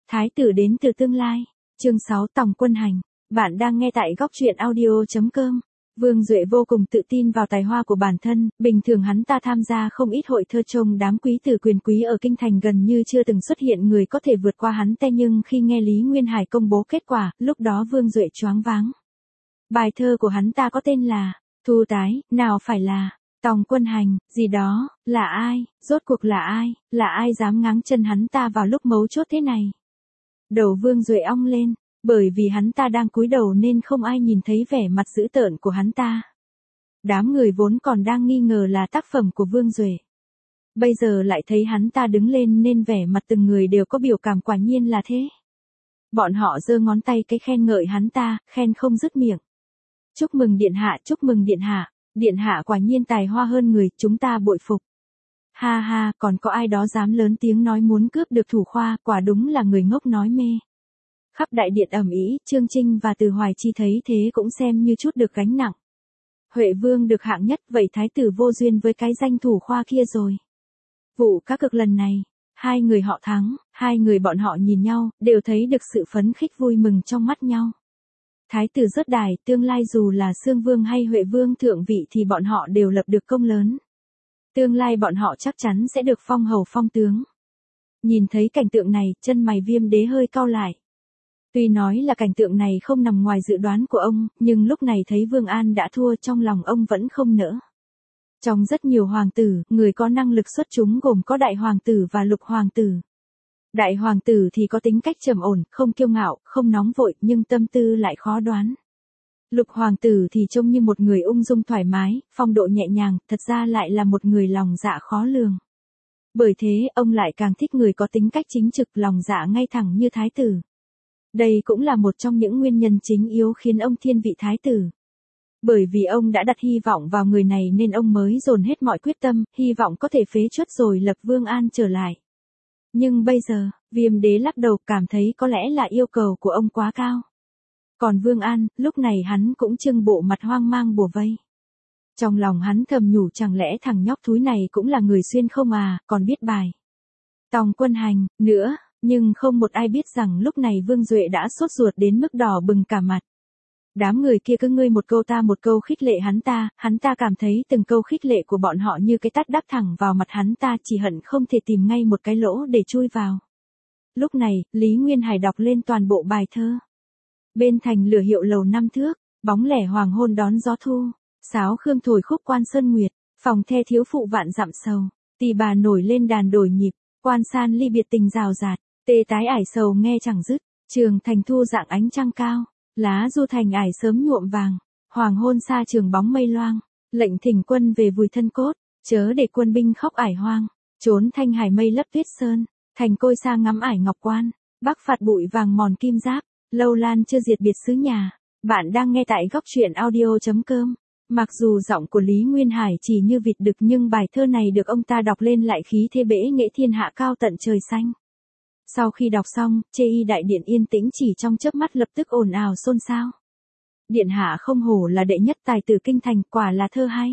Thái tử đến từ tương lai. Chương 6 Tòng Quân Hành. Bạn đang nghe tại góc truyện audio.com. Vương Duệ vô cùng tự tin vào tài hoa của bản thân, bình thường hắn ta tham gia không ít hội thơ trông đám quý tử quyền quý ở kinh thành gần như chưa từng xuất hiện người có thể vượt qua hắn ta, nhưng khi nghe Lý Nguyên Hải công bố kết quả, lúc đó Vương Duệ choáng váng. Bài thơ của hắn ta có tên là Thu Tái, nào phải là Tòng Quân Hành, gì đó, là ai, rốt cuộc là ai dám ngáng chân hắn ta vào lúc mấu chốt thế này. Đầu Vương Duệ ong lên, bởi vì hắn ta đang cúi đầu nên không ai nhìn thấy vẻ mặt dữ tợn của hắn ta. Đám người vốn còn đang nghi ngờ là tác phẩm của Vương Duệ. Bây giờ lại thấy hắn ta đứng lên nên vẻ mặt từng người đều có biểu cảm, quả nhiên là thế. Bọn họ giơ ngón tay cái khen ngợi hắn ta, khen không dứt miệng. Chúc mừng điện hạ, chúc mừng điện hạ. Điện hạ quả nhiên tài hoa hơn người, chúng ta bội phục. Ha ha, còn có ai đó dám lớn tiếng nói muốn cướp được thủ khoa, quả đúng là người ngốc nói mê. Khắp đại điện ầm ĩ, Chương Trinh và Từ Hoài Chi thấy thế cũng xem như chút được gánh nặng. Huệ Vương được hạng nhất, vậy thái tử vô duyên với cái danh thủ khoa kia rồi. Vụ cá cược lần này, hai người họ thắng, hai người bọn họ nhìn nhau, đều thấy được sự phấn khích vui mừng trong mắt nhau. Thái tử rớt đài, tương lai dù là Xương Vương hay Huệ Vương thượng vị thì bọn họ đều lập được công lớn. Tương lai bọn họ chắc chắn sẽ được phong hầu phong tướng. Nhìn thấy cảnh tượng này, chân mày Viêm Đế hơi cau lại. Tuy nói là cảnh tượng này không nằm ngoài dự đoán của ông, nhưng lúc này thấy Vương An đã thua, trong lòng ông vẫn không nỡ. Trong rất nhiều hoàng tử, người có năng lực xuất chúng gồm có đại hoàng tử và lục hoàng tử. Đại hoàng tử thì có tính cách trầm ổn, không kiêu ngạo, không nóng vội, nhưng tâm tư lại khó đoán. Lục hoàng tử thì trông như một người ung dung thoải mái, phong độ nhẹ nhàng, thật ra lại là một người lòng dạ khó lường. Bởi thế, ông lại càng thích người có tính cách chính trực, lòng dạ ngay thẳng như thái tử. Đây cũng là một trong những nguyên nhân chính yếu khiến ông thiên vị thái tử. Bởi vì ông đã đặt hy vọng vào người này nên ông mới dồn hết mọi quyết tâm, hy vọng có thể phế truất rồi lập Vương An trở lại. Nhưng bây giờ, Viêm Đế lắc đầu, cảm thấy có lẽ là yêu cầu của ông quá cao. Còn Vương An, lúc này hắn cũng trưng bộ mặt hoang mang bủa vây. Trong lòng hắn thầm nhủ, chẳng lẽ thằng nhóc thúi này cũng là người xuyên không à, còn biết bài Tòng Quân Hành nữa. Nhưng không một ai biết rằng lúc này Vương Duệ đã sốt ruột đến mức đỏ bừng cả mặt. Đám người kia cứ ngươi một câu ta một câu khích lệ hắn ta cảm thấy từng câu khích lệ của bọn họ như cái tát đắp thẳng vào mặt hắn ta, chỉ hận không thể tìm ngay một cái lỗ để chui vào. Lúc này, Lý Nguyên Hải đọc lên toàn bộ bài thơ. Bên thành lửa hiệu lầu 5 thước, bóng lẻ hoàng hôn đón gió thu, sáo khương thổi khúc quan sơn nguyệt, phòng the thiếu phụ vạn dặm sầu, tỳ bà nổi lên đàn đổi nhịp, quan san ly biệt tình rào rạt. Tê tái ải sầu nghe chẳng dứt, trường thành thu dạng ánh trăng cao, lá du thành ải sớm nhuộm vàng, hoàng hôn xa trường bóng mây loang, lệnh thỉnh quân về vùi thân cốt, chớ để quân binh khóc ải hoang, trốn thanh hải mây lấp tuyết sơn, thành côi xa ngắm ải ngọc quan, bắc phạt bụi vàng mòn kim giáp, lâu lan chưa diệt biệt xứ nhà. Bạn đang nghe tại góc truyện audio.com. Mặc dù giọng của Lý Nguyên Hải chỉ như vịt đực nhưng bài thơ này được ông ta đọc lên lại khí thế bể nghệ thiên hạ cao tận trời xanh. Sau khi đọc xong, chê y đại điện yên tĩnh chỉ trong chớp mắt lập tức ồn ào xôn xao. Điện hạ không hổ là đệ nhất tài tử kinh thành, quả là thơ hay.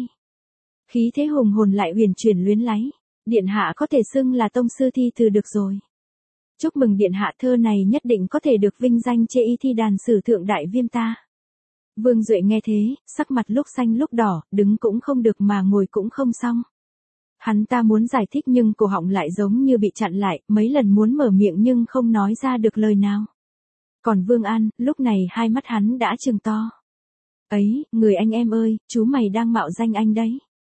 Khí thế hùng hồn lại huyền chuyển luyến láy, điện hạ có thể xưng là tông sư thi từ được rồi. Chúc mừng điện hạ, thơ này nhất định có thể được vinh danh chê y thi đàn sử thượng đại viêm ta. Vương Duệ nghe thế, sắc mặt lúc xanh lúc đỏ, đứng cũng không được mà ngồi cũng không xong. Hắn ta muốn giải thích nhưng cổ họng lại giống như bị chặn lại, mấy lần muốn mở miệng nhưng không nói ra được lời nào. Còn Vương An, lúc này hai mắt hắn đã trừng to. Ấy, người anh em ơi, chú mày đang mạo danh anh đấy.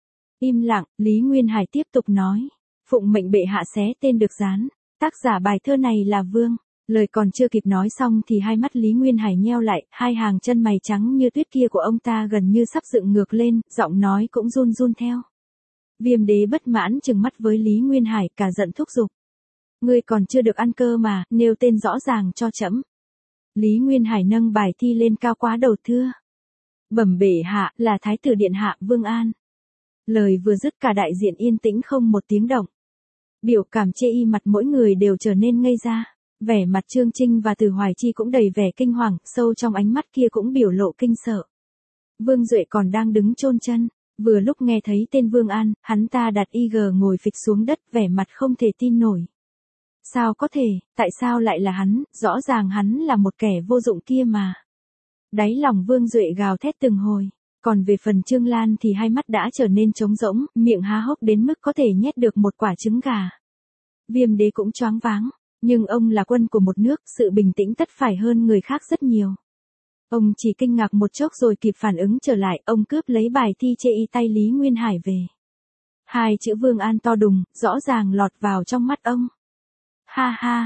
Im lặng, Lý Nguyên Hải tiếp tục nói. Phụng mệnh bệ hạ xé tên được dán. Tác giả bài thơ này là Vương. Lời còn chưa kịp nói xong thì hai mắt Lý Nguyên Hải nheo lại, hai hàng chân mày trắng như tuyết kia của ông ta gần như sắp dựng ngược lên, giọng nói cũng run run theo. Viêm Đế bất mãn trừng mắt với Lý Nguyên Hải, cả giận thúc giục. Ngươi còn chưa được ăn cơ mà, nêu tên rõ ràng cho trẫm. Lý Nguyên Hải nâng bài thi lên cao quá đầu thưa. Bẩm bệ hạ, là thái tử điện hạ Vương An. Lời vừa dứt cả đại diện yên tĩnh không một tiếng động. Biểu cảm chê y mặt mỗi người đều trở nên ngây ra. Vẻ mặt Chương Trinh và Từ Hoài Chi cũng đầy vẻ kinh hoàng, sâu trong ánh mắt kia cũng biểu lộ kinh sợ. Vương Duệ còn đang đứng chôn chân. Vừa lúc nghe thấy tên Vương An, hắn ta đặt IG ngồi phịch xuống đất, vẻ mặt không thể tin nổi. Sao có thể, tại sao lại là hắn, rõ ràng hắn là một kẻ vô dụng kia mà. Đáy lòng Vương Duệ gào thét từng hồi. Còn về phần Trương Lan thì hai mắt đã trở nên trống rỗng, miệng há hốc đến mức có thể nhét được một quả trứng gà. Viêm đế cũng choáng váng, nhưng ông là quân của một nước, sự bình tĩnh tất phải hơn người khác rất nhiều. Ông chỉ kinh ngạc một chốc rồi kịp phản ứng trở lại, ông cướp lấy bài thi chê y tay Lý Nguyên Hải về. Hai chữ Vương An to đùng, rõ ràng lọt vào trong mắt ông. Ha ha,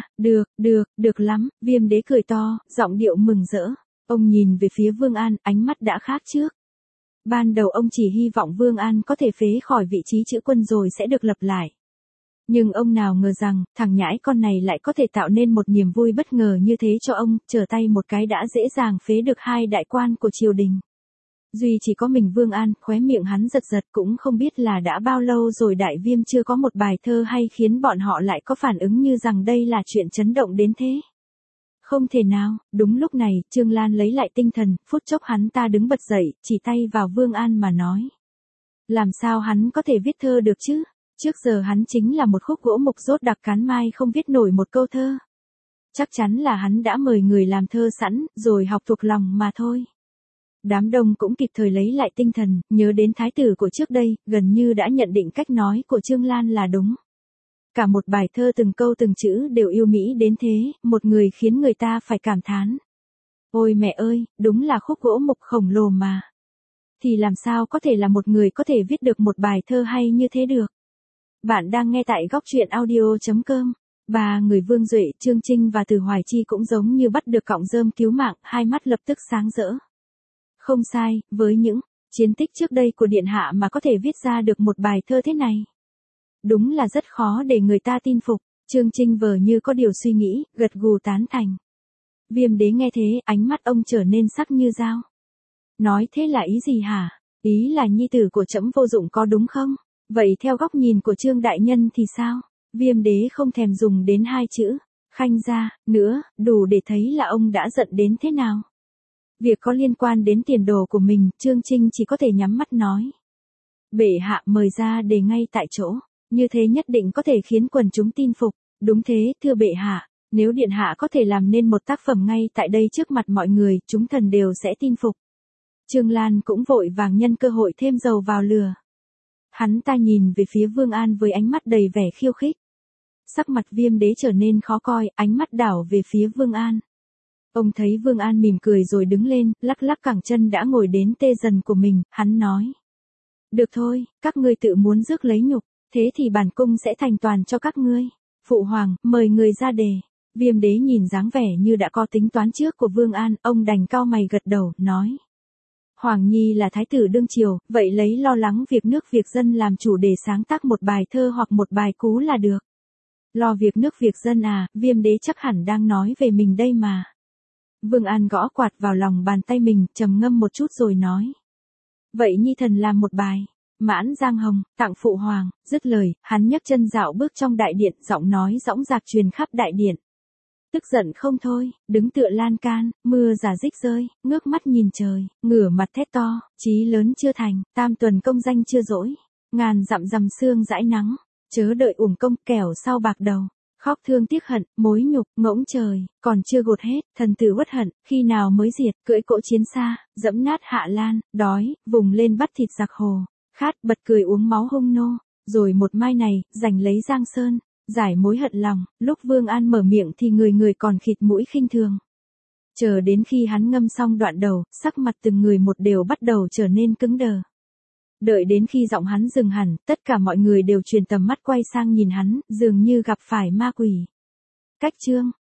được lắm, Viêm đế cười to, giọng điệu mừng rỡ. Ông nhìn về phía Vương An, ánh mắt đã khác trước. Ban đầu ông chỉ hy vọng Vương An có thể phế khỏi vị trí chữ quân rồi sẽ được lập lại. Nhưng ông nào ngờ rằng, thằng nhãi con này lại có thể tạo nên một niềm vui bất ngờ như thế cho ông, trở tay một cái đã dễ dàng phế được hai đại quan của triều đình. Duy chỉ có mình Vương An, khóe miệng hắn giật giật, cũng không biết là đã bao lâu rồi Đại Viêm chưa có một bài thơ hay khiến bọn họ lại có phản ứng như rằng đây là chuyện chấn động đến thế. Không thể nào, đúng lúc này, Trương Lan lấy lại tinh thần, phút chốc hắn ta đứng bật dậy, chỉ tay vào Vương An mà nói. Làm sao hắn có thể viết thơ được chứ? Trước giờ hắn chính là một khúc gỗ mục rốt đặc cán mai không viết nổi một câu thơ. Chắc chắn là hắn đã mời người làm thơ sẵn, rồi học thuộc lòng mà thôi. Đám đông cũng kịp thời lấy lại tinh thần, nhớ đến thái tử của trước đây, gần như đã nhận định cách nói của Trương Lan là đúng. Cả một bài thơ từng câu từng chữ đều yêu mỹ đến thế, một người khiến người ta phải cảm thán. Ôi mẹ ơi, đúng là khúc gỗ mục khổng lồ mà. Thì làm sao có thể là một người có thể viết được một bài thơ hay như thế được? Bạn đang nghe tại góc truyện audio.com. Ba người Vương Duệ, Trương Trinh và Từ Hoài Chi cũng giống như bắt được cọng rơm cứu mạng, hai mắt lập tức sáng rỡ. Không sai, với những chiến tích trước đây của Điện Hạ mà có thể viết ra được một bài thơ thế này. Đúng là rất khó để người ta tin phục. Trương Trinh vờ như có điều suy nghĩ, gật gù tán thành. Viêm đế nghe thế, ánh mắt ông trở nên sắc như dao. Nói thế là ý gì hả? Ý là nhi tử của trẫm vô dụng có đúng không? Vậy theo góc nhìn của Trương đại nhân thì sao? Viêm đế không thèm dùng đến hai chữ khanh ra nữa, đủ để thấy là ông đã giận đến thế nào. Việc có liên quan đến tiền đồ của mình, Trương Trinh chỉ có thể nhắm mắt nói. Bệ hạ mời ra đề ngay tại chỗ, như thế nhất định có thể khiến quần chúng tin phục. Đúng thế, thưa bệ hạ, nếu điện hạ có thể làm nên một tác phẩm ngay tại đây trước mặt mọi người, chúng thần đều sẽ tin phục. Trương Lan cũng vội vàng nhân cơ hội thêm dầu vào lửa. Hắn ta nhìn về phía Vương An với ánh mắt đầy vẻ khiêu khích. Sắc mặt Viêm đế trở nên khó coi, ánh mắt đảo về phía Vương An. Ông thấy Vương An mỉm cười rồi đứng lên, lắc lắc cẳng chân đã ngồi đến tê dần của mình, hắn nói. Được thôi, các ngươi tự muốn rước lấy nhục, thế thì bản cung sẽ thành toàn cho các ngươi. Phụ hoàng, mời người ra đề. Viêm đế nhìn dáng vẻ như đã có tính toán trước của Vương An, ông đành cau mày gật đầu, nói. Hoàng Nhi là thái tử đương triều, vậy lấy lo lắng việc nước việc dân làm chủ để sáng tác một bài thơ hoặc một bài cú là được. Lo việc nước việc dân à, Viêm đế chắc hẳn đang nói về mình đây mà. Vương An gõ quạt vào lòng bàn tay mình, trầm ngâm một chút rồi nói. Vậy Nhi thần làm một bài. Mãn Giang Hồng, tặng phụ hoàng, dứt lời, hắn nhấc chân dạo bước trong đại điện, giọng nói dõng dạc truyền khắp đại điện. Tức giận không thôi, đứng tựa lan can, mưa giả dích rơi, ngước mắt nhìn trời, ngửa mặt thét to, chí lớn chưa thành, tam tuần công danh chưa dỗi, ngàn dặm dằm sương dãi nắng, chớ đợi uổng công kẻo sau bạc đầu. Khóc thương tiếc hận, mối nhục, ngỗng trời, còn chưa gột hết, thần tử uất hận, khi nào mới diệt, cưỡi cỗ chiến xa, dẫm nát Hạ Lan, đói, vùng lên bắt thịt giặc hồ, khát bật cười uống máu hung nô, rồi một mai này, giành lấy Giang Sơn, giải mối hận lòng. Lúc Vương An mở miệng thì người người còn khịt mũi khinh thường. Chờ đến khi hắn ngâm xong đoạn đầu, sắc mặt từng người một đều bắt đầu trở nên cứng đờ. Đợi đến khi giọng hắn dừng hẳn, tất cả mọi người đều truyền tầm mắt quay sang nhìn hắn, dường như gặp phải ma quỷ. Cách chương